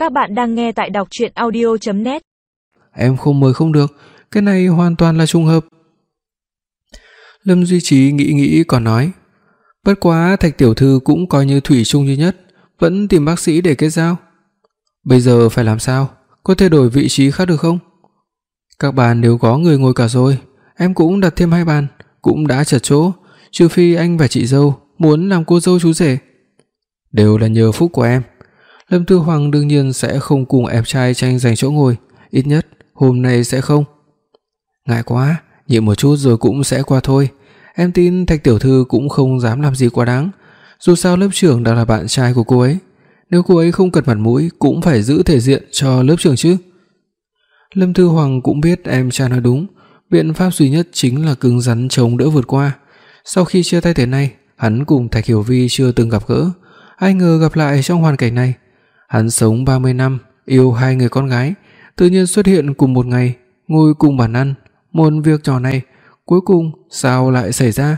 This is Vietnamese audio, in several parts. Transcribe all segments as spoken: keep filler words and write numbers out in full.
Các bạn đang nghe tại đọc truyện audio chấm net. Em không mời không được, cái này hoàn toàn là trùng hợp. Lâm Duy Trí nghĩ nghĩ còn nói, bất quá Thạch tiểu thư cũng coi như thủy chung duy nhất, vẫn tìm bác sĩ để kết giao. Bây giờ phải làm sao, có thể đổi vị trí khác được không? Các bàn nếu có người ngồi cả rồi, em cũng đặt thêm hai bàn, cũng đã chật chỗ, trừ phi anh và chị dâu muốn làm cô dâu chú rể. Đều là nhờ phúc của em. Lâm Tư Hoàng đương nhiên sẽ không cùng em trai tranh giành chỗ ngồi, ít nhất hôm nay sẽ không. Ngại quá, nhịn một chút rồi cũng sẽ qua thôi. Em tin Thạch tiểu thư cũng không dám làm gì quá đáng, dù sao lớp trưởng đã là bạn trai của cô ấy, nếu cô ấy không cần mặt mũi cũng phải giữ thể diện cho lớp trưởng chứ. Lâm Tư Hoàng cũng biết em trai nói đúng, biện pháp duy nhất chính là cứng rắn chống đỡ vượt qua. Sau khi chia tay thế này, hắn cùng Thạch Hiểu Vi chưa từng gặp gỡ, ai ngờ gặp lại trong hoàn cảnh này. Hắn sống ba mươi năm, yêu hai người con gái, tự nhiên xuất hiện cùng một ngày, ngồi cùng bàn ăn, một việc nhỏ này, cuối cùng sao lại xảy ra?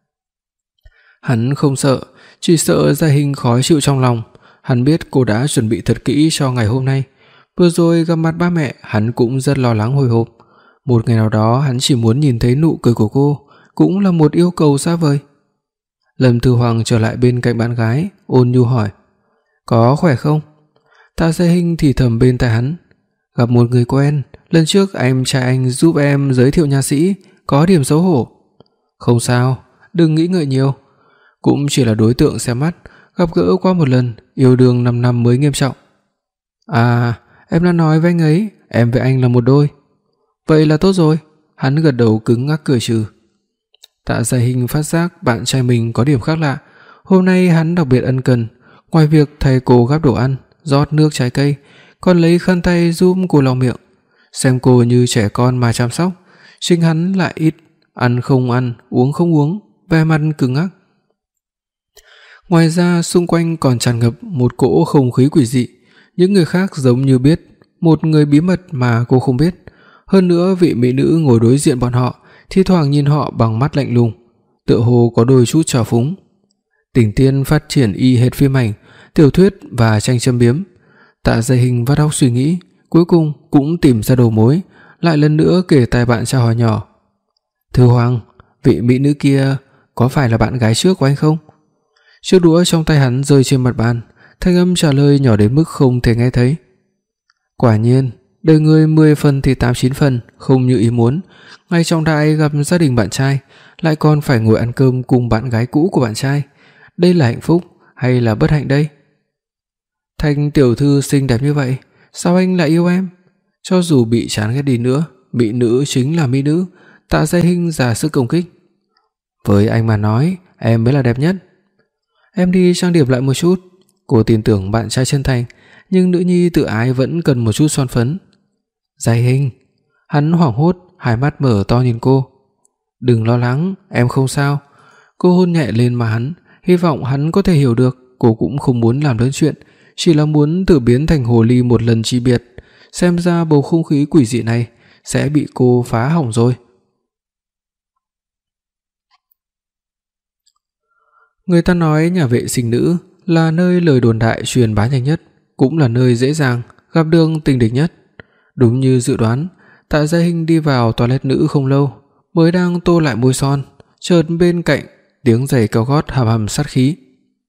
Hắn không sợ, chỉ sợ Gia Hinh khó chịu trong lòng. Hắn biết cô đã chuẩn bị thật kỹ cho ngày hôm nay. Vừa rồi gặp mặt ba mẹ, hắn cũng rất lo lắng hồi hộp. Một ngày nào đó hắn chỉ muốn nhìn thấy nụ cười của cô, cũng là một yêu cầu xa vời. Lâm Thư Hoàng trở lại bên cạnh bạn gái, ôn nhu hỏi, có khỏe không? Tạ Gia Hinh thì thầm bên tai hắn, gặp một người quen, lần trước em trai anh giúp em giới thiệu nha sĩ, có điểm xấu hổ. Không sao, đừng nghĩ ngợi nhiều, cũng chỉ là đối tượng xem mắt, gặp gỡ qua một lần, yêu đương năm năm mới nghiêm trọng. À, em đã nói với anh ấy, em với anh là một đôi. Vậy là tốt rồi. Hắn gật đầu cứng ngắc cười trừ. Tạ Gia Hinh phát giác bạn trai mình có điểm khác lạ. Hôm nay hắn đặc biệt ân cần, ngoài việc thầy cô gắp đồ ăn, rót nước trái cây, còn lấy khăn tay giúp cô lau miệng, xem cô như trẻ con mà chăm sóc. Chính hắn lại ít ăn không ăn, uống không uống, vẻ mặt cứng ngắc. Ngoài ra xung quanh còn tràn ngập một cỗ không khí quỷ dị, những người khác giống như biết một người bí mật mà cô không biết. Hơn nữa vị mỹ nữ ngồi đối diện bọn họ thi thoảng nhìn họ bằng mắt lạnh lùng, tựa hồ có đôi chút trào phúng. Tình tiên phát triển y hệt phim ảnh, tiểu thuyết và tranh châm biếm. Tạ Gia Hinh vắt óc suy nghĩ, cuối cùng cũng tìm ra đầu mối, lại lần nữa kể tai bạn trai hỏi nhỏ, Thư Hoàng, vị mỹ nữ kia có phải là bạn gái trước của anh không? Chiếc đũa trong tay hắn rơi trên mặt bàn, thanh âm trả lời nhỏ đến mức không thể nghe thấy. Quả nhiên, đời người mười phần thì tám chín phần không như ý muốn, ngay trong đại gặp gia đình bạn trai, lại còn phải ngồi ăn cơm cùng bạn gái cũ của bạn trai. Đây là hạnh phúc hay là bất hạnh đây? Thành tiểu thư xinh đẹp như vậy, sao anh lại yêu em? Cho dù bị chán ghét đi nữa, mỹ nữ chính là mỹ nữ. Tạ Gia Hinh ra sức công kích. Với anh mà nói, em mới là đẹp nhất. Em đi trang điểm lại một chút. Cô tin tưởng bạn trai chân thành, nhưng nữ nhi tự ái vẫn cần một chút son phấn. Gia Hinh. Hắn hoảng hốt, hai mắt mở to nhìn cô. Đừng lo lắng, em không sao. Cô hôn nhẹ lên má hắn, hy vọng hắn có thể hiểu được cô cũng không muốn làm lớn chuyện, chỉ là muốn tự biến thành hồ ly một lần chi biệt. Xem ra bầu không khí quỷ dị này sẽ bị cô phá hỏng rồi. Người ta nói nhà vệ sinh nữ là nơi lời đồn đại truyền bá nhanh nhất, cũng là nơi dễ dàng gặp được tình địch nhất. Đúng như dự đoán, Tạ Gia Hinh đi vào toilet nữ không lâu, mới đang tô lại môi son, chợt bên cạnh tiếng giày cao gót hầm hầm sát khí.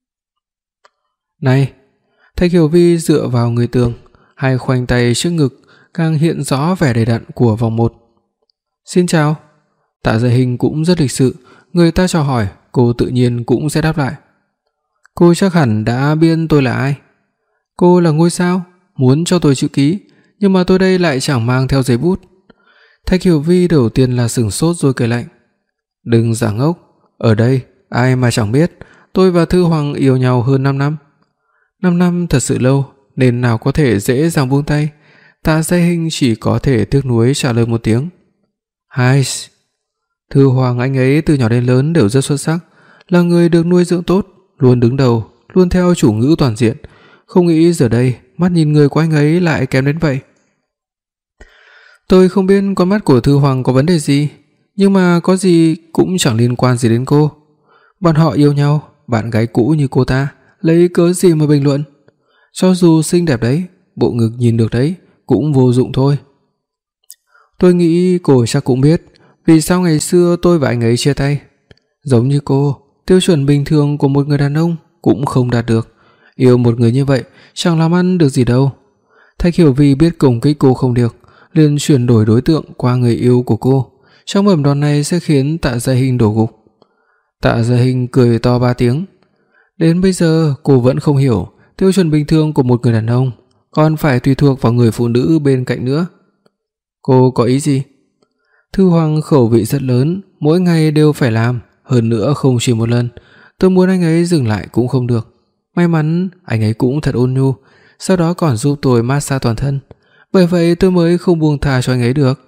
Này! Thạch Hiểu Vi dựa vào người tường, hai khoanh tay trước ngực, càng hiện rõ vẻ đầy đặn của vòng một. Xin chào. Tạ Gia Hinh cũng rất lịch sự, người ta chào hỏi, cô tự nhiên cũng sẽ đáp lại. Cô chắc hẳn đã biết tôi là ai. Cô là ngôi sao, muốn cho tôi chữ ký, nhưng mà tôi đây lại chẳng mang theo giấy bút. Thạch Hiểu Vi đầu tiên là sửng sốt rồi cười lạnh. Đừng giả ngốc, ở đây ai mà chẳng biết tôi và Thư Hoàng yêu nhau hơn năm năm. năm năm thật sự lâu, nên nào có thể dễ dàng buông tay. Tạ Gia Hinh chỉ có thể tiếc nuối trả lời một tiếng. Hai. Thư Hoàng anh ấy từ nhỏ đến lớn đều rất xuất sắc, là người được nuôi dưỡng tốt, luôn đứng đầu, luôn theo chủ ngữ toàn diện. Không nghĩ giờ đây mắt nhìn người của anh ấy lại kém đến vậy. Tôi không biết con mắt của Thư Hoàng có vấn đề gì, nhưng mà có gì cũng chẳng liên quan gì đến cô. Bọn họ yêu nhau, bạn gái cũ như cô ta lấy cớ gì mà bình luận? Cho dù xinh đẹp đấy, bộ ngực nhìn được đấy, cũng vô dụng thôi. Tôi nghĩ cô chắc cũng biết vì sao ngày xưa tôi và anh ấy chia tay. Giống như cô, tiêu chuẩn bình thường của một người đàn ông cũng không đạt được. Yêu một người như vậy chẳng làm ăn được gì đâu. Thạch Hiểu Vi biết công kích cô không được, liền chuyển đổi đối tượng qua người yêu của cô. Trong mầm đòn này sẽ khiến Tạ Gia Hinh đổ gục. Tạ Gia Hinh cười to ba tiếng. Đến bây giờ cô vẫn không hiểu tiêu chuẩn bình thường của một người đàn ông còn phải tùy thuộc vào người phụ nữ bên cạnh nữa. Cô có ý gì? Thư Hoàng khẩu vị rất lớn, mỗi ngày đều phải làm, hơn nữa không chỉ một lần. Tôi muốn anh ấy dừng lại cũng không được. May mắn anh ấy cũng thật ôn nhu, sau đó còn giúp tôi massage toàn thân. Bởi vậy tôi mới không buông tha cho anh ấy được.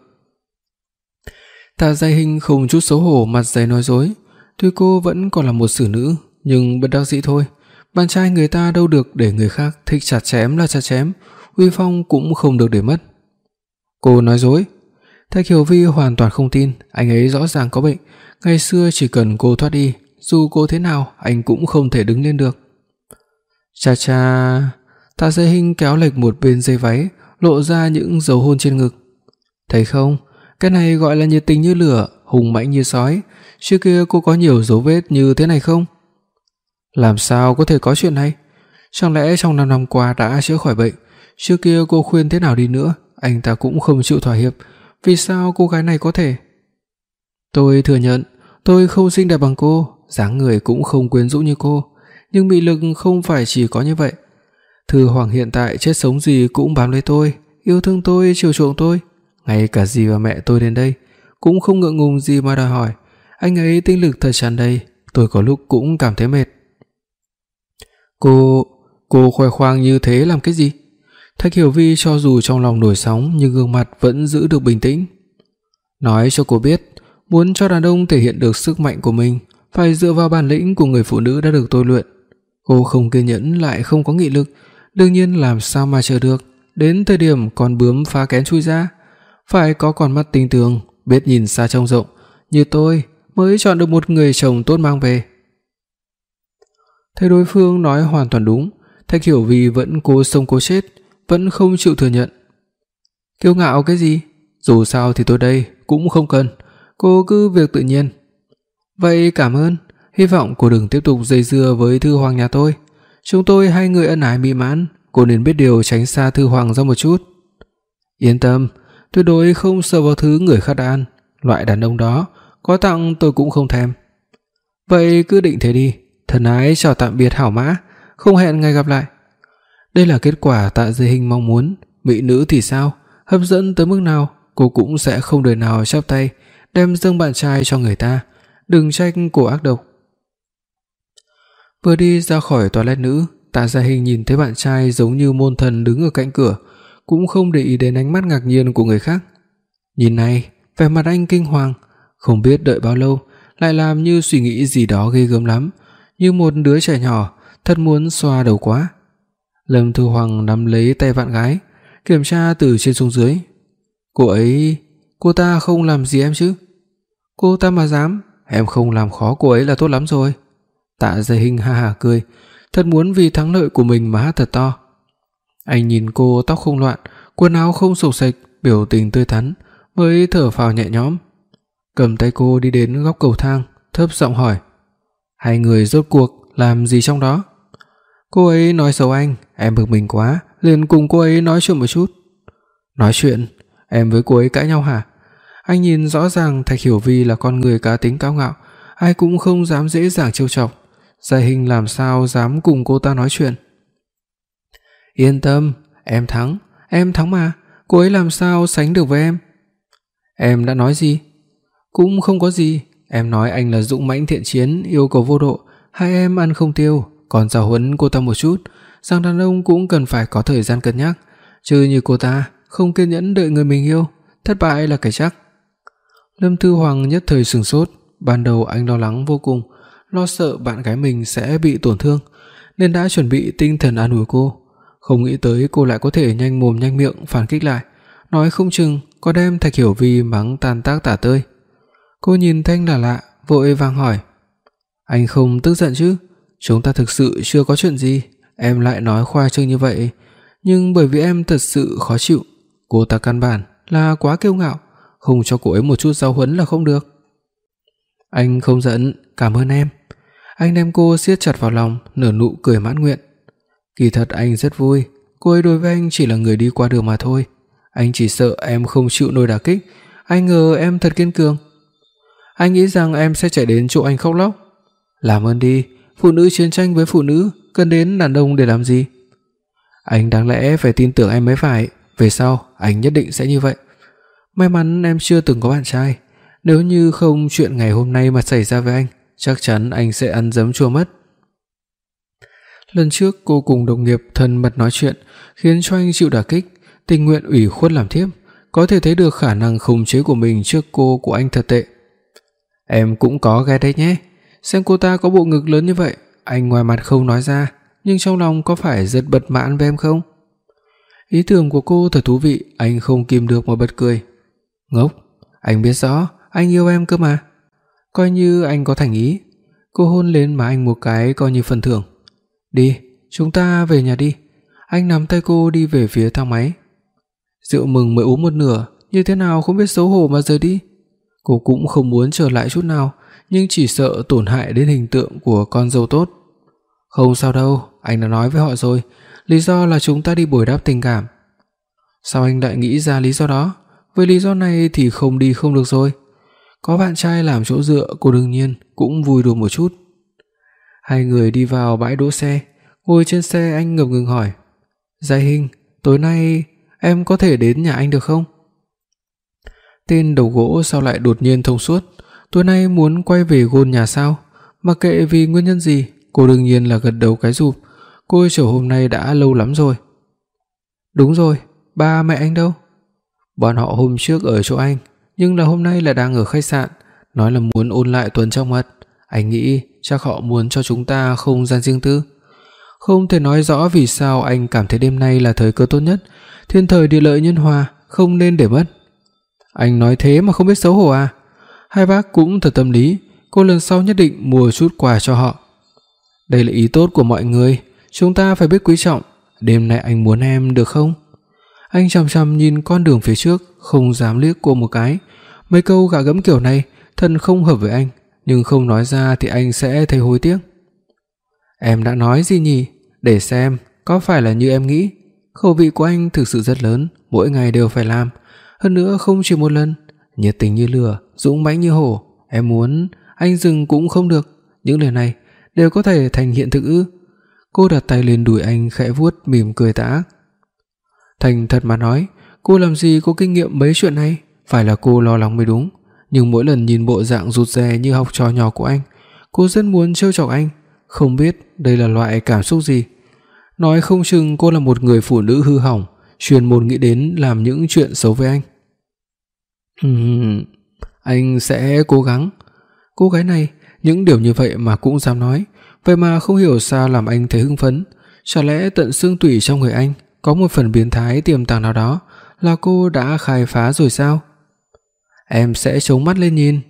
Tạ Gia Hinh không chút xấu hổ mặt dày nói dối. Tuy cô vẫn còn là một xử nữ, nhưng bất đắc dĩ thôi. Bạn trai người ta đâu được để người khác thích chặt chém là chặt chém, uy phong cũng không được để mất. Cô nói dối. Thạch Hiểu Vi hoàn toàn không tin, anh ấy rõ ràng có bệnh. Ngày xưa chỉ cần cô thoát đi, dù cô thế nào anh cũng không thể đứng lên được. Cha cha. Tạ Gia Hinh kéo lệch một bên dây váy, lộ ra những dấu hôn trên ngực. Thấy không, cái này gọi là nhiệt tình như lửa, hùng mãnh như sói. Trước kia cô có nhiều dấu vết như thế này không? Làm sao có thể có chuyện này? Chẳng lẽ trong năm năm qua đã chữa khỏi bệnh? Trước kia cô khuyên thế nào đi nữa, anh ta cũng không chịu thỏa hiệp. Vì sao cô gái này có thể? Tôi thừa nhận, tôi không xinh đẹp bằng cô, dáng người cũng không quyến rũ như cô, nhưng mị lực không phải chỉ có như vậy. Thư Hoàng hiện tại chết sống gì cũng bám lấy tôi, yêu thương tôi, chiều chuộng tôi. Ngay cả dì và mẹ tôi đến đây cũng không ngượng ngùng gì mà đòi hỏi. Anh ấy tinh lực thật tràn đầy, tôi có lúc cũng cảm thấy mệt. Cô, cô khoe khoang như thế làm cái gì? Thạch Hiểu Vi cho dù trong lòng nổi sóng nhưng gương mặt vẫn giữ được bình tĩnh. Nói cho cô biết, muốn cho đàn ông thể hiện được sức mạnh của mình, phải dựa vào bản lĩnh của người phụ nữ đã được tôi luyện. Cô không kiên nhẫn lại không có nghị lực, đương nhiên làm sao mà chờ được. Đến thời điểm con bướm phá kén chui ra, phải có con mắt tinh tường, biết nhìn xa trông rộng, như tôi mới chọn được một người chồng tốt mang về. Thấy đối phương nói hoàn toàn đúng, Thạch Hiểu Vi vẫn cố sống cố chết, vẫn không chịu thừa nhận. Kiêu ngạo cái gì? Dù sao thì tôi đây cũng không cần, cô cứ việc tự nhiên. Vậy cảm ơn, hy vọng cô đừng tiếp tục dây dưa với Thư Hoàng nhà tôi. Chúng tôi hai người ân ái mỹ mãn, cô nên biết điều tránh xa Thư Hoàng ra một chút. Yên tâm, tuyệt đối không sờ vào thứ người khác đã ăn, loại đàn ông đó có tặng tôi cũng không thèm. Vậy cứ định thế đi, thân ái chào tạm biệt hảo mã, không hẹn ngày gặp lại. Đây là kết quả Tạ Gia Hinh mong muốn. Mỹ nữ thì sao, hấp dẫn tới mức nào cô cũng sẽ không đời nào chắp tay đem dâng bạn trai cho người ta. Đừng trách cô ác độc. Vừa đi ra khỏi toilet nữ, Tạ Gia Hinh nhìn thấy bạn trai giống như môn thần đứng ở cạnh cửa, cũng không để ý đến ánh mắt ngạc nhiên của người khác. Nhìn này, vẻ mặt anh kinh hoàng, không biết đợi bao lâu, lại làm như suy nghĩ gì đó ghê gớm lắm, như một đứa trẻ nhỏ, thật muốn xoa đầu quá. Lâm Thư Hoàng nắm lấy tay bạn gái, kiểm tra từ trên xuống dưới. Cô ấy, cô ta không làm gì em chứ? Cô ta mà dám, em không làm khó cô ấy là tốt lắm rồi. Tạ Gia Hinh ha hả cười, thật muốn vì thắng lợi của mình mà hát thật to. Anh nhìn cô tóc không loạn, quần áo không xộc xệch, biểu tình tươi thắn, mới thở phào nhẹ nhõm. Cầm tay cô đi đến góc cầu thang, thấp giọng hỏi: hai người rốt cuộc làm gì trong đó? Cô ấy nói xấu anh, em bực mình quá, liền cùng cô ấy nói chuyện một chút. Nói chuyện? Em với cô ấy cãi nhau hả? Anh nhìn rõ ràng Thạch Hiểu Vi là con người cá tính cao ngạo, ai cũng không dám dễ dàng trêu chọc. Gia Hinh làm sao dám cùng cô ta nói chuyện? Yên tâm, em thắng, em thắng mà, cô ấy làm sao sánh được với em? Em đã nói gì? Cũng không có gì, em nói anh là dũng mãnh thiện chiến, yêu cầu vô độ, hai em ăn không tiêu, còn giáo huấn cô ta một chút, rằng đàn ông cũng cần phải có thời gian cân nhắc, chứ như cô ta không kiên nhẫn đợi người mình yêu, thất bại là cái chắc. Lâm Thư Hoàng nhất thời sửng sốt, ban đầu anh lo lắng vô cùng, lo sợ bạn gái mình sẽ bị tổn thương, nên đã chuẩn bị tinh thần an ủi cô, không nghĩ tới cô lại có thể nhanh mồm nhanh miệng phản kích lại, nói không chừng có đem Thạch Hiểu Vi mắng tan tác tả tơi. Cô nhìn Thanh là lạ, vội vàng hỏi: anh không tức giận chứ? Chúng ta thực sự chưa có chuyện gì, em lại nói khoa trương như vậy, nhưng bởi vì em thật sự khó chịu. Cô ta căn bản là quá kiêu ngạo, không cho cô ấy một chút giáo huấn là không được. Anh không giận, cảm ơn em. Anh đem cô siết chặt vào lòng, nở nụ cười mãn nguyện. Kỳ thật anh rất vui, cô ấy đối với anh chỉ là người đi qua đường mà thôi. Anh chỉ sợ em không chịu nổi đả kích, anh ngờ em thật kiên cường. Anh nghĩ rằng em sẽ chạy đến chỗ anh khóc lóc. Làm ơn đi, phụ nữ chiến tranh với phụ nữ, cần đến đàn ông để làm gì? Anh đáng lẽ phải tin tưởng em mới phải, về sau anh nhất định sẽ như vậy. May mắn em chưa từng có bạn trai, nếu như không chuyện ngày hôm nay mà xảy ra với anh, chắc chắn anh sẽ ăn giấm chua mất. Lần trước cô cùng đồng nghiệp thân mật nói chuyện, khiến cho anh chịu đả kích, tình nguyện ủy khuất làm thiếp, có thể thấy được khả năng khống chế của mình trước cô của anh thật tệ. Em cũng có ghét đấy nhé, xem cô ta có bộ ngực lớn như vậy, anh ngoài mặt không nói ra, nhưng trong lòng có phải rất bất mãn với em không? Ý tưởng của cô thật thú vị, anh không kìm được mà bật cười. Ngốc, anh biết rõ anh yêu em cơ mà. Coi như anh có thành ý. Cô hôn lên má anh một cái coi như phần thưởng. Đi, chúng ta về nhà đi. Anh nắm tay cô đi về phía thang máy. Rượu mừng mới uống một nửa, như thế nào không biết xấu hổ mà rời đi. Cô cũng không muốn trở lại chút nào, nhưng chỉ sợ tổn hại đến hình tượng của con dâu tốt. Không sao đâu, anh đã nói với họ rồi, lý do là chúng ta đi bồi đắp tình cảm. Sao anh lại nghĩ ra lý do đó? Với lý do này thì không đi không được rồi. Có bạn trai làm chỗ dựa, cô đương nhiên cũng vui đùa một chút. Hai người đi vào bãi đỗ xe, ngồi trên xe anh ngập ngừng hỏi: Giai Hinh, tối nay em có thể đến nhà anh được không? Tên đầu gỗ sao lại đột nhiên thông suốt, tối nay muốn quay về gôn nhà sao? Mặc kệ vì nguyên nhân gì, cô đương nhiên là gật đầu cái rụp. Cô chờ hôm nay đã lâu lắm rồi. Đúng rồi, ba mẹ anh đâu? Bọn họ hôm trước ở chỗ anh, nhưng là hôm nay là đang ở khách sạn, nói là muốn ôn lại tuần trăng mật. Anh nghĩ chắc họ muốn cho chúng ta không gian riêng tư. Không thể nói rõ vì sao anh cảm thấy đêm nay là thời cơ tốt nhất, thiên thời địa lợi nhân hòa, không nên để mất. Anh nói thế mà không biết xấu hổ à? Hai bác cũng thật tâm lý, cô lần sau nhất định mua chút quà cho họ. Đây là ý tốt của mọi người, chúng ta phải biết quý trọng. Đêm nay anh muốn em được không? Anh chằm chằm nhìn con đường phía trước, không dám liếc cô một cái. Mấy câu gạ gẫm kiểu này thật không hợp với anh, nhưng không nói ra thì anh sẽ thấy hối tiếc. Em đã nói gì nhỉ? Để xem, có phải là như em nghĩ? Khẩu vị của anh thực sự rất lớn, mỗi ngày đều phải làm, hơn nữa không chỉ một lần. Nhiệt tình như lửa, dũng mãnh như hổ. Em muốn anh dừng cũng không được. Những lời này đều có thể thành hiện thực ư? Cô đặt tay lên đùi anh khẽ vuốt, mỉm cười tà ác. Thành thật mà nói, cô làm gì có kinh nghiệm mấy chuyện này, phải là cô lo lắng mới đúng. Nhưng mỗi lần nhìn bộ dạng rụt rè như học trò nhỏ của anh, cô rất muốn trêu chọc anh. Không biết đây là loại cảm xúc gì. Nói không chừng cô là một người phụ nữ hư hỏng, chuyên môn nghĩ đến làm những chuyện xấu với anh. Ừm, anh sẽ cố gắng. Cô gái này, những điều như vậy mà cũng dám nói, vậy mà không hiểu sao làm anh thấy hưng phấn. Chả lẽ tận xương tủy trong người anh có một phần biến thái tiềm tàng nào đó là cô đã khai phá rồi sao? Em sẽ chống mắt lên nhìn.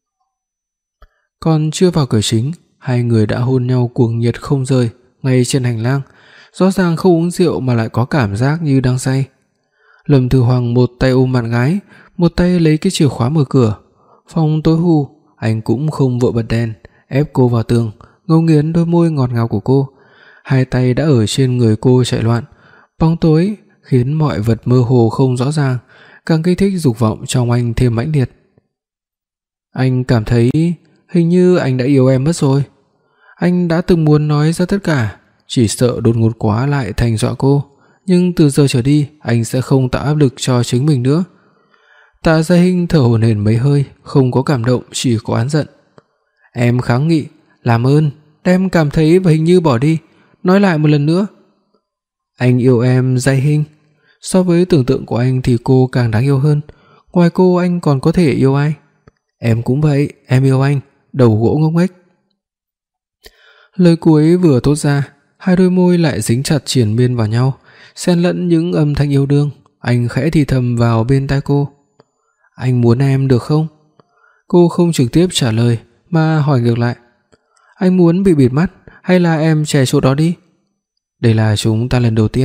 Còn chưa vào cửa chính, hai người đã hôn nhau cuồng nhiệt không rời ngay trên hành lang. Rõ ràng không uống rượu mà lại có cảm giác như đang say. Lâm Thư Hoàng một tay ôm bạn gái, một tay lấy cái chìa khóa mở cửa. Phòng tối hù, anh cũng không vội bật đèn, ép cô vào tường, ngấu nghiến đôi môi ngọt ngào của cô. Hai tay đã ở trên người cô chạy loạn. Bóng tối khiến mọi vật mơ hồ không rõ ràng, càng kích thích dục vọng trong anh thêm mãnh liệt. Anh cảm thấy hình như anh đã yêu em mất rồi. Anh đã từng muốn nói ra tất cả, chỉ sợ đột ngột quá lại thành dọa cô. Nhưng từ giờ trở đi, anh sẽ không tạo áp lực cho chính mình nữa. Tạ Gia Hinh thở hổn hển mấy hơi, không có cảm động, chỉ có oán giận. Em kháng nghị, làm ơn, em cảm thấy và hình như bỏ đi, nói lại một lần nữa. Anh yêu em, Giai Hinh. So với tưởng tượng của anh thì cô càng đáng yêu hơn. Ngoài cô anh còn có thể yêu ai? Em cũng vậy, em yêu anh, đầu gỗ ngốc nghếch. Lời cuối vừa thốt ra, hai đôi môi lại dính chặt triền miên vào nhau, xen lẫn những âm thanh yêu đương. Anh khẽ thì thầm vào bên tai cô. Anh muốn em được không? Cô không trực tiếp trả lời mà hỏi ngược lại. Anh muốn bị bịt mắt hay là em che chỗ đó đi? Đây là chúng ta lần đầu tiên,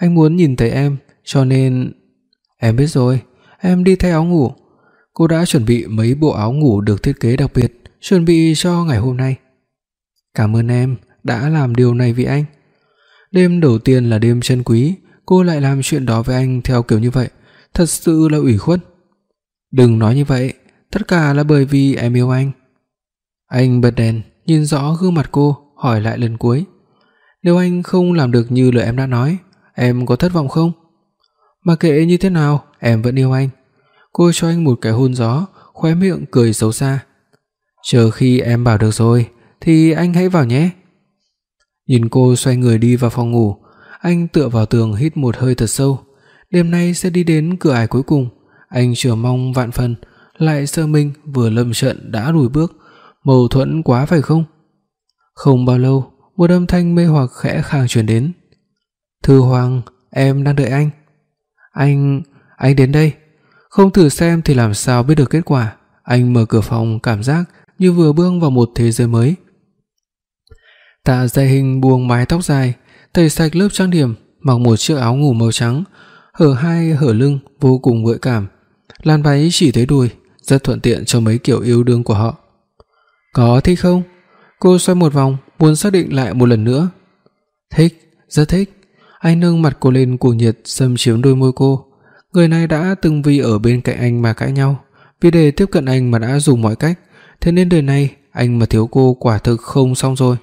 Anh muốn nhìn thấy em, cho nên... Em biết rồi, em đi thay áo ngủ. Cô đã chuẩn bị mấy bộ áo ngủ được thiết kế đặc biệt, chuẩn bị cho ngày hôm nay. Cảm ơn em đã làm điều này vì anh. Đêm đầu tiên là đêm trân quý, cô lại làm chuyện đó với anh theo kiểu như vậy, thật sự là ủy khuất. Đừng nói như vậy, tất cả là bởi vì em yêu anh. Anh bật đèn, nhìn rõ gương mặt cô, hỏi lại lần cuối. Nếu anh không làm được như lời em đã nói, em có thất vọng không? Mà kệ như thế nào, em vẫn yêu anh. Cô cho anh một cái hôn gió, khóe miệng cười xấu xa. Chờ khi em bảo được rồi thì anh hãy vào nhé. Nhìn cô xoay người đi vào phòng ngủ, anh tựa vào tường hít một hơi thật sâu. Đêm nay sẽ đi đến cửa ải cuối cùng, anh chờ mong vạn phần, lại sợ mình vừa lâm trận đã lùi bước. Mâu thuẫn quá phải không? Không bao lâu, một âm thanh mê hoặc khẽ khàng truyền đến. Thư Hoàng, em đang đợi anh. Anh... anh đến đây. Không thử xem thì làm sao biết được kết quả. Anh mở cửa phòng, cảm giác như vừa bước vào một thế giới mới. Tạ Giai Hinh buông mái tóc dài, tẩy sạch lớp trang điểm, mặc một chiếc áo ngủ màu trắng, hở hai hở lưng vô cùng gợi cảm. Làn váy chỉ tới đùi, rất thuận tiện cho mấy kiểu yêu đương của họ. Có thích không? Cô xoay một vòng, muốn xác định lại một lần nữa. Thích, rất thích. Anh nâng mặt cô lên cuồng nhiệt xâm chiếm đôi môi cô. Người này đã từng vì ở bên cạnh anh mà cãi nhau, vì để tiếp cận anh mà đã dùng mọi cách, thế nên đời này anh mà thiếu cô quả thực không xong rồi.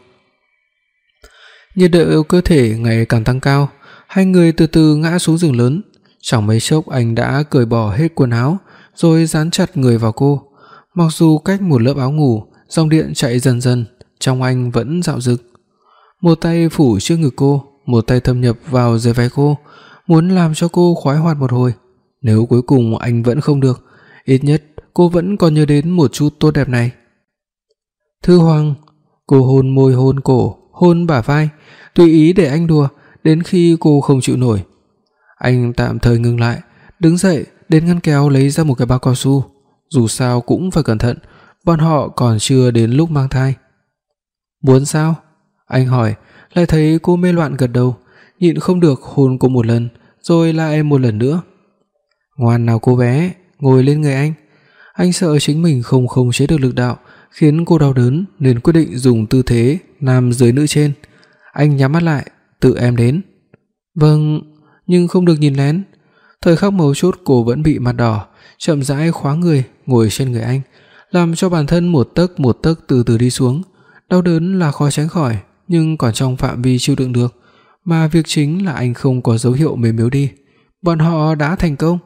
Nhiệt độ cơ thể ngày càng tăng cao, hai người từ từ ngã xuống giường lớn. Chẳng mấy chốc anh đã cởi bỏ hết quần áo, rồi dán chặt người vào cô. Mặc dù cách một lớp áo ngủ, dòng điện chạy dần dần, trong anh vẫn dạo dực. Một tay phủ trước ngực cô, một tay thâm nhập vào dưới váy cô, muốn làm cho cô khoái hoạt một hồi. Nếu cuối cùng anh vẫn không được, ít nhất cô vẫn còn nhớ đến một chút tốt đẹp này. Thư Hoàng, cô hôn môi, hôn cổ, hôn bả vai, tùy ý để anh đùa đến khi cô không chịu nổi. Anh tạm thời ngừng lại, đứng dậy đến ngăn kéo lấy ra một cái bao cao su. Dù sao cũng phải cẩn thận, bọn họ còn chưa đến lúc mang thai. Muốn sao? Anh hỏi, lại thấy cô mê loạn gật đầu, nhịn không được hôn cô một lần, rồi lại một lần nữa. Ngoan nào cô bé, ngồi lên người anh. Anh sợ chính mình không khống chế được lực đạo, khiến cô đau đớn nên quyết định dùng tư thế nam dưới nữ trên. Anh nhắm mắt lại, tự em đến. Vâng, nhưng không được nhìn lén. Thời khắc mấu chốt cô vẫn bị mặt đỏ, chậm rãi khóa người ngồi trên người anh, làm cho bản thân một tấc một tấc từ từ đi xuống. Đau đớn là khó tránh khỏi, nhưng còn trong phạm vi chịu đựng được, mà việc chính là anh không có dấu hiệu mềm yếu đi. Bọn họ đã thành công.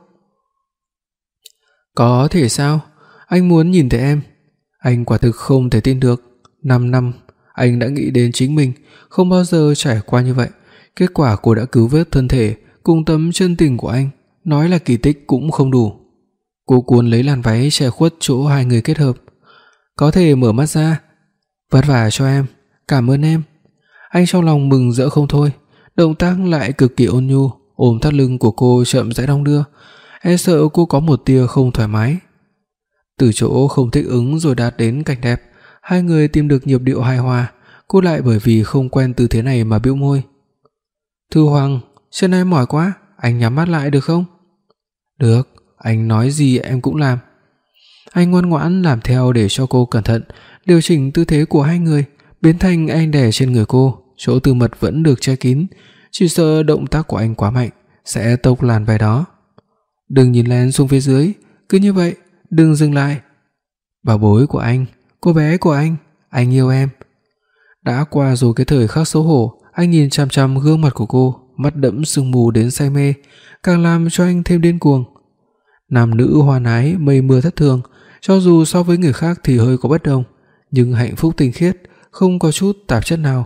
Có thể sao? Anh muốn nhìn thấy em. Anh quả thực không thể tin được. Năm năm, anh đã nghĩ đến chính mình không bao giờ trải qua như vậy. Kết quả cô đã cứu vớt thân thể cùng tấm chân tình của anh, nói là kỳ tích cũng không đủ. Cô cuốn lấy làn váy che khuất chỗ hai người kết hợp. Có thể mở mắt ra. Vất vả cho em, cảm ơn em. Anh trong lòng mừng rỡ không thôi, động tác lại cực kỳ ôn nhu, ôm thắt lưng của cô chậm rãi đong đưa, e sợ cô có một tia không thoải mái. Từ chỗ không thích ứng rồi đạt đến cảnh đẹp, hai người tìm được nhịp điệu hài hòa. Cô lại bởi vì không quen tư thế này mà bĩu môi. Thư Hoàng, chân em mỏi quá, anh nhắm mắt lại được không? Được, anh nói gì em cũng làm. Anh ngoan ngoãn làm theo để cho cô cẩn thận điều chỉnh tư thế của hai người, biến thành anh đè trên người cô, chỗ tư mật vẫn được che kín, chỉ sợ động tác của anh quá mạnh sẽ tốc làn váy đó. Đừng nhìn lén xuống phía dưới, cứ như vậy, đừng dừng lại. Bảo bối của anh, cô bé của anh, anh yêu em. Đã qua rồi cái thời khắc xấu hổ, anh nhìn chằm chằm gương mặt của cô, mắt đẫm sương mù đến say mê, càng làm cho anh thêm điên cuồng. Nam nữ hoan ái mây mưa thất thường, cho dù so với người khác thì hơi có bất đồng, nhưng hạnh phúc tinh khiết, không có chút tạp chất nào.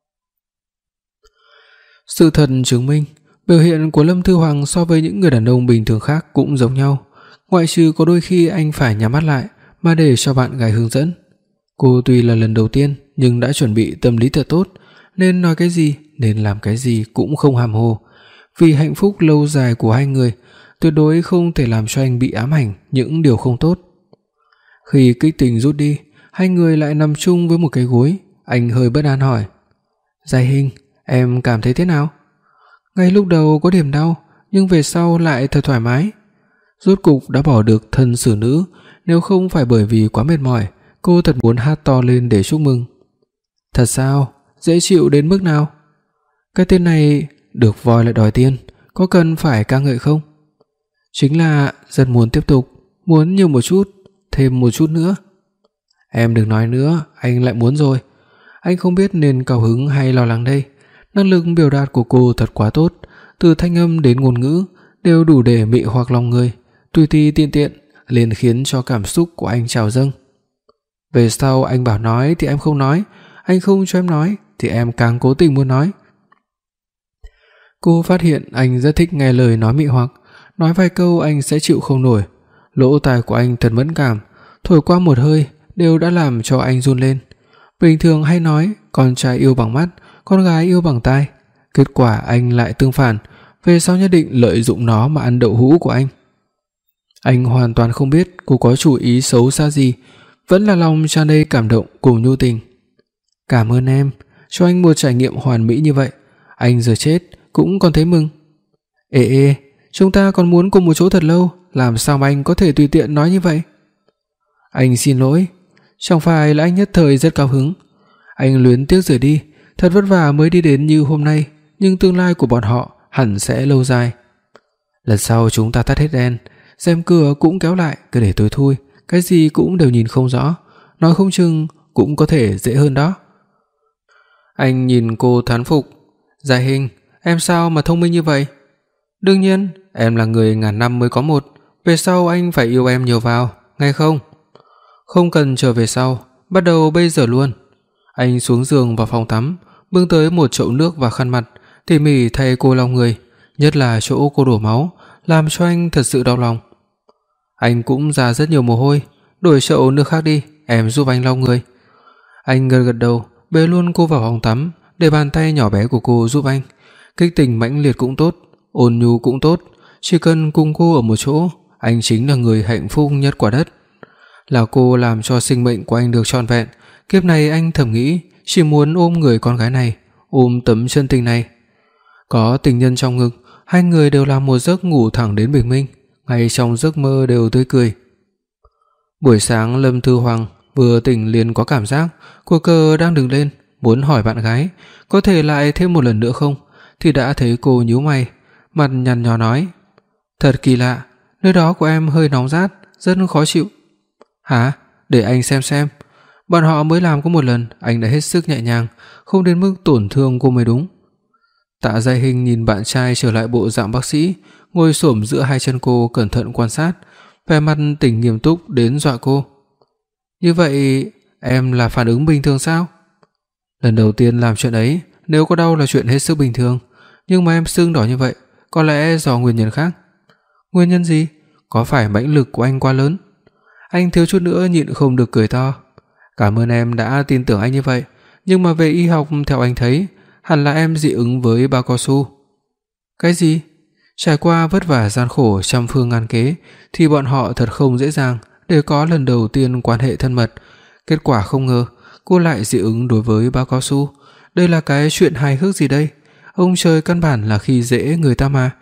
Sự thật chứng minh, biểu hiện của Lâm Thư Hoàng so với những người đàn ông bình thường khác cũng giống nhau, ngoại trừ có đôi khi anh phải nhắm mắt lại mà để cho bạn gái hướng dẫn. Cô tuy là lần đầu tiên nhưng đã chuẩn bị tâm lý thật tốt, nên nói cái gì, nên làm cái gì cũng không hàm hồ. Vì hạnh phúc lâu dài của hai người, tuyệt đối không thể làm cho anh bị ám ảnh những điều không tốt. Khi kích tình rút đi, hai người lại nằm chung với một cái gối. Anh hơi bất an hỏi, Giai Hinh, em cảm thấy thế nào? Ngay lúc đầu có điểm đau, nhưng về sau lại thật thoải mái. Rốt cục đã bỏ được thân xử nữ, nếu không phải bởi vì quá mệt mỏi, cô thật muốn hát to lên để chúc mừng. Thật sao? Dễ chịu đến mức nào? Cái tên này được voi lại đòi tiền, có cần phải ca ngợi không? Chính là rất muốn tiếp tục, muốn nhiều một chút, thêm một chút nữa. Em đừng nói nữa, anh lại muốn rồi. Anh không biết nên cao hứng hay lo lắng đây. Năng lực biểu đạt của cô thật quá tốt, từ thanh âm đến ngôn ngữ đều đủ để mị hoặc lòng người, tùy tùy tiện tiện liền khiến cho cảm xúc của anh trào dâng. Về sau anh bảo nói thì em không nói, anh không cho em nói thì em càng cố tình muốn nói. Cô phát hiện anh rất thích nghe lời nói mị hoặc, nói vài câu anh sẽ chịu không nổi. Lỗ tai của anh thật mẫn cảm, thổi qua một hơi đều đã làm cho anh run lên. Bình thường hay nói con trai yêu bằng mắt, con gái yêu bằng tai, kết quả anh lại tương phản, về sau nhất định lợi dụng nó mà ăn đậu hũ của anh. Anh hoàn toàn không biết cô có chủ ý xấu xa gì, vẫn là lòng tràn đầy cảm động cùng nhu tình. Cảm ơn em, cho anh một trải nghiệm hoàn mỹ như vậy, anh giờ chết cũng còn thấy mừng. Ê ê, chúng ta còn muốn cùng một chỗ thật lâu, làm sao mà anh có thể tùy tiện nói như vậy? Anh xin lỗi, chẳng phải là anh nhất thời rất cao hứng. Anh luyến tiếc rời đi, thật vất vả mới đi đến như hôm nay, nhưng tương lai của bọn họ hẳn sẽ lâu dài. Lần sau chúng ta tắt hết đèn, rèm cửa cũng kéo lại, cứ để tối thui, cái gì cũng đều nhìn không rõ, nói không chừng cũng có thể dễ hơn đó. Anh nhìn cô thán phục. Dạ Hình, em sao mà thông minh như vậy? Đương nhiên, em là người ngàn năm mới có một, về sau anh phải yêu em nhiều vào, nghe không? Không cần chờ về sau, bắt đầu bây giờ luôn. Anh xuống giường vào phòng tắm, bưng tới một chậu nước và khăn mặt, tỉ mỉ thay cô lau người, nhất là chỗ cô đổ máu, làm cho anh thật sự đau lòng. Anh cũng ra rất nhiều mồ hôi, đổi chậu nước khác đi, em giúp anh lau người. Anh gật gật đầu, bế luôn cô vào phòng tắm, để bàn tay nhỏ bé của cô giúp anh. Kích tình mãnh liệt cũng tốt, ôn nhu cũng tốt, chỉ cần cùng cô ở một chỗ, anh chính là người hạnh phúc nhất quả đất. Là cô làm cho sinh mệnh của anh được trọn vẹn, kiếp này anh thầm nghĩ chỉ muốn ôm người con gái này, ôm tấm chân tình này. Có tình nhân trong ngực, hai người đều làm một giấc ngủ thẳng đến bình minh, ngay trong giấc mơ đều tươi cười. Buổi sáng Lâm Thư Hoàng vừa tỉnh liền có cảm giác cuộc cờ đang đứng lên, muốn hỏi bạn gái có thể lại thêm một lần nữa không, thì đã thấy cô nhíu mày, mặt nhăn nhó nói: "Thật kỳ lạ, nơi đó của em hơi nóng rát, rất khó chịu." "Hả? Để anh xem xem." Bọn họ mới làm có một lần, anh đã hết sức nhẹ nhàng, không đến mức tổn thương cô mới đúng. Tạ Giai Hinh nhìn bạn trai trở lại bộ dạng bác sĩ, ngồi xổm giữa hai chân cô cẩn thận quan sát, vẻ mặt tỉnh nghiêm túc đến dọa cô. "Như vậy em là phản ứng bình thường sao?" "Lần đầu tiên làm chuyện ấy, nếu có đau là chuyện hết sức bình thường, nhưng mà em sưng đỏ như vậy, có lẽ do nguyên nhân khác." "Nguyên nhân gì? Có phải mãnh lực của anh quá lớn?" Anh thiếu chút nữa nhịn không được cười to. "Cảm ơn em đã tin tưởng anh như vậy, nhưng mà về y học theo anh thấy, hẳn là em dị ứng với bao cao su." "Cái gì?" Trải qua vất vả gian khổ trăm phương ngàn kế thì bọn họ thật không dễ dàng để có lần đầu tiên quan hệ thân mật, kết quả không ngờ cô lại dị ứng đối với bao cao su. Đây là cái chuyện hài hước gì đây? Ông trời căn bản là khi dễ người ta mà.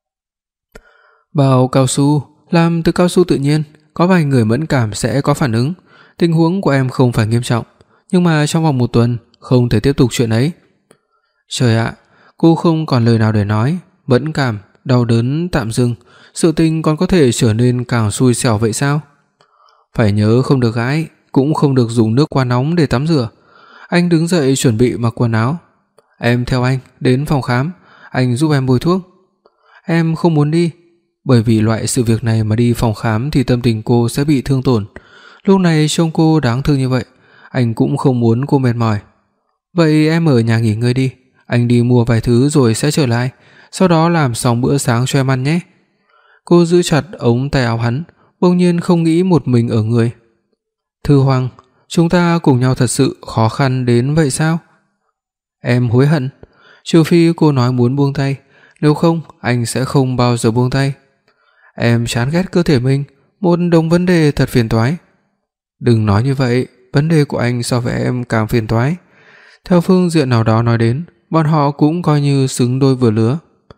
Bao cao su làm từ cao su tự nhiên, có vài người mẫn cảm sẽ có phản ứng. Tình huống của em không phải nghiêm trọng, nhưng mà trong vòng một tuần không thể tiếp tục chuyện ấy. Trời ạ, cô không còn lời nào để nói, mẫn cảm, đau đớn tạm dừng, sự tình còn có thể trở nên càng xui xẻo vậy sao? Phải nhớ không được gãi, cũng không được dùng nước quá nóng để tắm rửa. Anh đứng dậy chuẩn bị mặc quần áo. "Em theo anh đến phòng khám, anh giúp em bôi thuốc." Em không muốn đi, bởi vì loại sự việc này mà đi phòng khám thì tâm tình cô sẽ bị thương tổn. Lúc này trông cô đáng thương như vậy, anh cũng không muốn cô mệt mỏi. "Vậy em ở nhà nghỉ ngơi đi, anh đi mua vài thứ rồi sẽ trở lại, sau đó làm xong bữa sáng cho em ăn nhé." Cô giữ chặt ống tay áo hắn, bỗng nhiên không nghĩ một mình ở người. "Thư Hoàng, chúng ta cùng nhau thật sự khó khăn đến vậy sao?" Em hối hận, trừ phi cô nói muốn buông tay, nếu không anh sẽ không bao giờ buông tay. Em chán ghét cơ thể mình, một đống vấn đề thật phiền toái. Đừng nói như vậy, vấn đề của anh so với em càng phiền toái. Theo phương diện nào đó nói đến, bọn họ cũng coi như xứng đôi vừa lứa.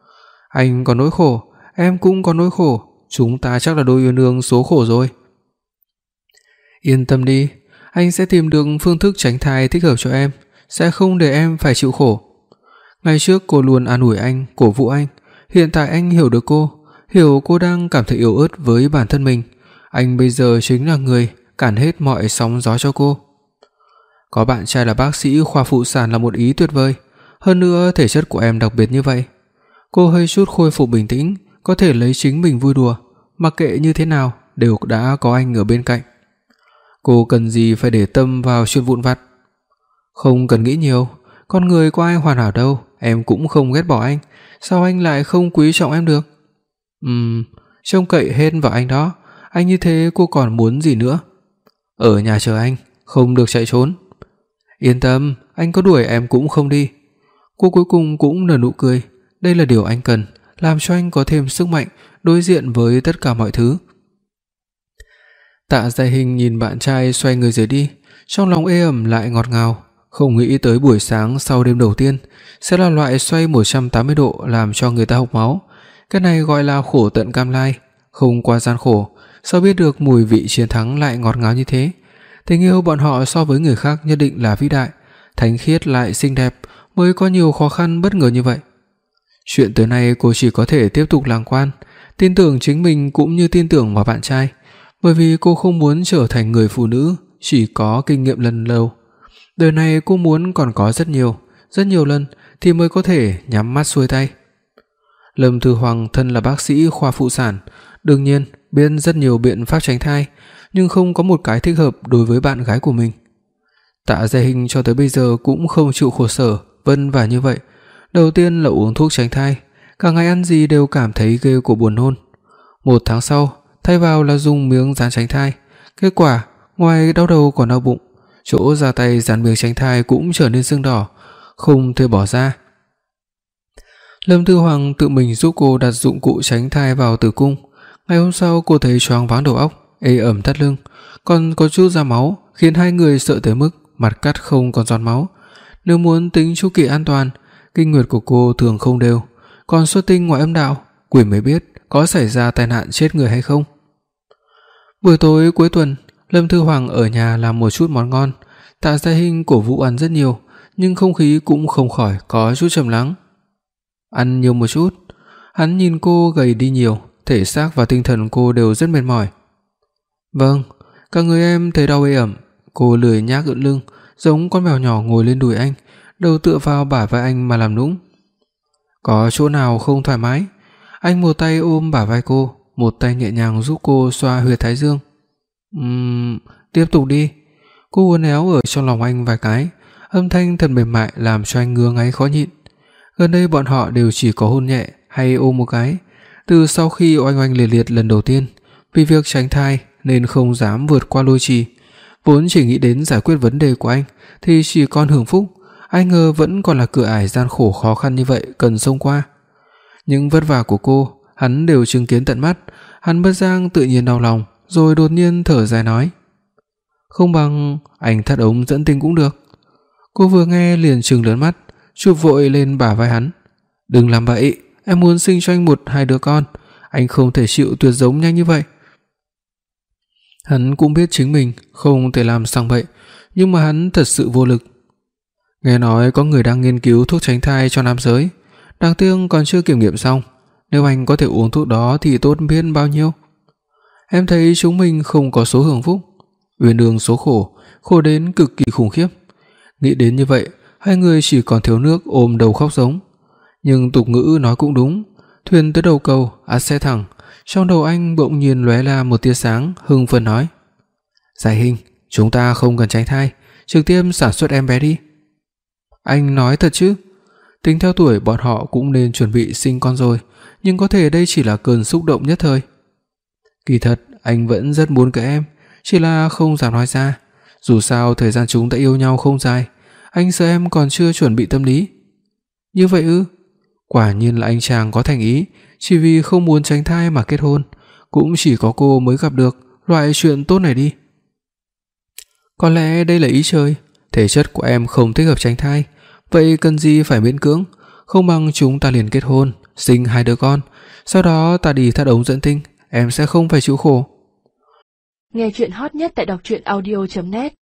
Anh có nỗi khổ, em cũng có nỗi khổ, chúng ta chắc là đôi yêu đương số khổ rồi. Yên tâm đi, anh sẽ tìm được phương thức tránh thai thích hợp cho em, sẽ không để em phải chịu khổ. Ngày trước cô luôn an ủi anh, cổ vũ anh, hiện tại anh hiểu được cô, hiểu cô đang cảm thấy yếu ớt với bản thân mình, anh bây giờ chính là người cản hết mọi sóng gió cho cô. Có bạn trai là bác sĩ khoa phụ sản là một ý tuyệt vời, hơn nữa thể chất của em đặc biệt như vậy. Cô hơi chút khôi phục bình tĩnh, có thể lấy chính mình vui đùa, mặc kệ như thế nào đều đã có anh ở bên cạnh. Cô cần gì phải để tâm vào chuyện vụn vặt. Không cần nghĩ nhiều, con người có ai hoàn hảo đâu, em cũng không ghét bỏ anh, sao anh lại không quý trọng em được? Ừm, trông cậy hết vào anh đó, anh như thế cô còn muốn gì nữa? Ở nhà chờ anh, không được chạy trốn. Yên tâm, anh có đuổi em cũng không đi. Cô cuối cùng cũng nở nụ cười, đây là điều anh cần, làm cho anh có thêm sức mạnh đối diện với tất cả mọi thứ. Tạ Giai Hinh nhìn bạn trai xoay người rời đi, trong lòng ê ẩm lại ngọt ngào, không nghĩ tới buổi sáng sau đêm đầu tiên sẽ là loại xoay một trăm tám mươi độ làm cho người ta hộc máu. Cái này gọi là khổ tận cam lai, không qua gian khổ, sao biết được mùi vị chiến thắng lại ngọt ngào như thế. Tình yêu bọn họ so với người khác nhất định là vĩ đại, thánh khiết lại xinh đẹp, mới có nhiều khó khăn bất ngờ như vậy. Chuyện tới nay cô chỉ có thể tiếp tục lạc quan, tin tưởng chính mình cũng như tin tưởng vào bạn trai, bởi vì cô không muốn trở thành người phụ nữ chỉ có kinh nghiệm lần đầu. Đời này cô muốn còn có rất nhiều, rất nhiều lần thì mới có thể nhắm mắt xuôi tay. Lâm Thư Hoàng thân là bác sĩ khoa phụ sản, đương nhiên biết rất nhiều biện pháp tránh thai, nhưng không có một cái thích hợp đối với bạn gái của mình. Tạ Giai Hinh cho tới bây giờ cũng không chịu khổ sở vân vả như vậy. Đầu tiên là uống thuốc tránh thai, cả ngày ăn gì đều cảm thấy ghê cổ buồn nôn. Một tháng sau, thay vào là dùng miếng dán tránh thai, kết quả ngoài đau đầu còn đau bụng, chỗ ra tay dán miếng tránh thai cũng trở nên sưng đỏ, không thể bỏ ra. Lâm Thư Hoàng tự mình giúp cô đặt dụng cụ tránh thai vào tử cung. Ngày hôm sau cô thấy choáng váng đầu óc, ê ẩm thắt lưng, còn có chút ra máu, khiến hai người sợ tới mức mặt cắt không còn giọt máu. Nếu muốn tính chu kỳ an toàn, kinh nguyệt của cô thường không đều, còn xuất tinh ngoài âm đạo, quỷ mới biết có xảy ra tai nạn chết người hay không. Buổi tối cuối tuần, Lâm Thư Hoàng ở nhà làm một chút món ngon, Tạ Giai Hinh cổ vũ ăn rất nhiều, nhưng không khí cũng không khỏi có chút trầm lắng. Ăn nhiều một chút. Hắn nhìn cô gầy đi nhiều, thể xác và tinh thần cô đều rất mệt mỏi. Vâng, cả người em thấy đau ê ẩm. Cô lười nhác ưỡn lưng, giống con mèo nhỏ ngồi lên đùi anh, đầu tựa vào bả vai anh mà làm nũng. Có chỗ nào không thoải mái? Anh một tay ôm bả vai cô, một tay nhẹ nhàng giúp cô xoa huyệt thái dương. Ừm, tiếp tục đi. Cô uốn éo ở trong lòng anh vài cái, âm thanh thật mềm mại làm cho anh ngứa ngáy khó nhịn. Gần đây bọn họ đều chỉ có hôn nhẹ hay ôm một cái. Từ sau khi oanh oanh liệt liệt lần đầu tiên, vì việc tránh thai nên không dám vượt qua lôi trì, vốn chỉ nghĩ đến giải quyết vấn đề của anh thì chỉ còn hưởng phúc, ai ngờ vẫn còn là cửa ải gian khổ khó khăn như vậy cần xông qua. Những vất vả của cô, hắn đều chứng kiến tận mắt, hắn bất giác tự nhiên đau lòng, rồi đột nhiên thở dài nói: "Không bằng anh thắt ống dẫn tinh cũng được." Cô vừa nghe liền trừng lớn mắt, chụp vội lên bả vai hắn. "Đừng làm vậy, em muốn sinh cho anh một hai đứa con, anh không thể chịu tuyệt giống nhanh như vậy." Hắn cũng biết chính mình không thể làm sang bậy, nhưng mà hắn thật sự vô lực. Nghe nói có người đang nghiên cứu thuốc tránh thai cho nam giới, đáng tiếc còn chưa kiểm nghiệm xong, nếu anh có thể uống thuốc đó thì tốt biết bao nhiêu. Em thấy chúng mình không có số hưởng phúc, uyên ương số khổ, khổ đến cực kỳ khủng khiếp. Nghĩ đến như vậy, hai người chỉ còn thiếu nước ôm đầu khóc giống. Nhưng tục ngữ nói cũng đúng, thuyền tới đầu cầu ắt sẽ thẳng. Trong đầu anh bỗng nhiên lóe ra một tia sáng, hưng phấn nói: "Giai Hinh, chúng ta không cần tránh thai, trực tiếp sản xuất em bé đi." Anh nói thật chứ? Tính theo tuổi bọn họ cũng nên chuẩn bị sinh con rồi, nhưng có thể đây chỉ là cơn xúc động nhất thời. Kỳ thật anh vẫn rất muốn cái em, chỉ là không dám nói ra. Dù sao thời gian chúng ta yêu nhau không dài, anh sợ em còn chưa chuẩn bị tâm lý. Như vậy ư? Quả nhiên là anh chàng có thành ý, chỉ vì không muốn tránh thai mà kết hôn, cũng chỉ có cô mới gặp được loại chuyện tốt này đi. Có lẽ đây là ý trời, thể chất của em không thích hợp tránh thai, vậy cần gì phải miễn cưỡng, không bằng chúng ta liền kết hôn, sinh hai đứa con, sau đó ta đi thắt ống dẫn tinh, em sẽ không phải chịu khổ. Nghe truyện hot nhất tại đọc truyện audio chấm net.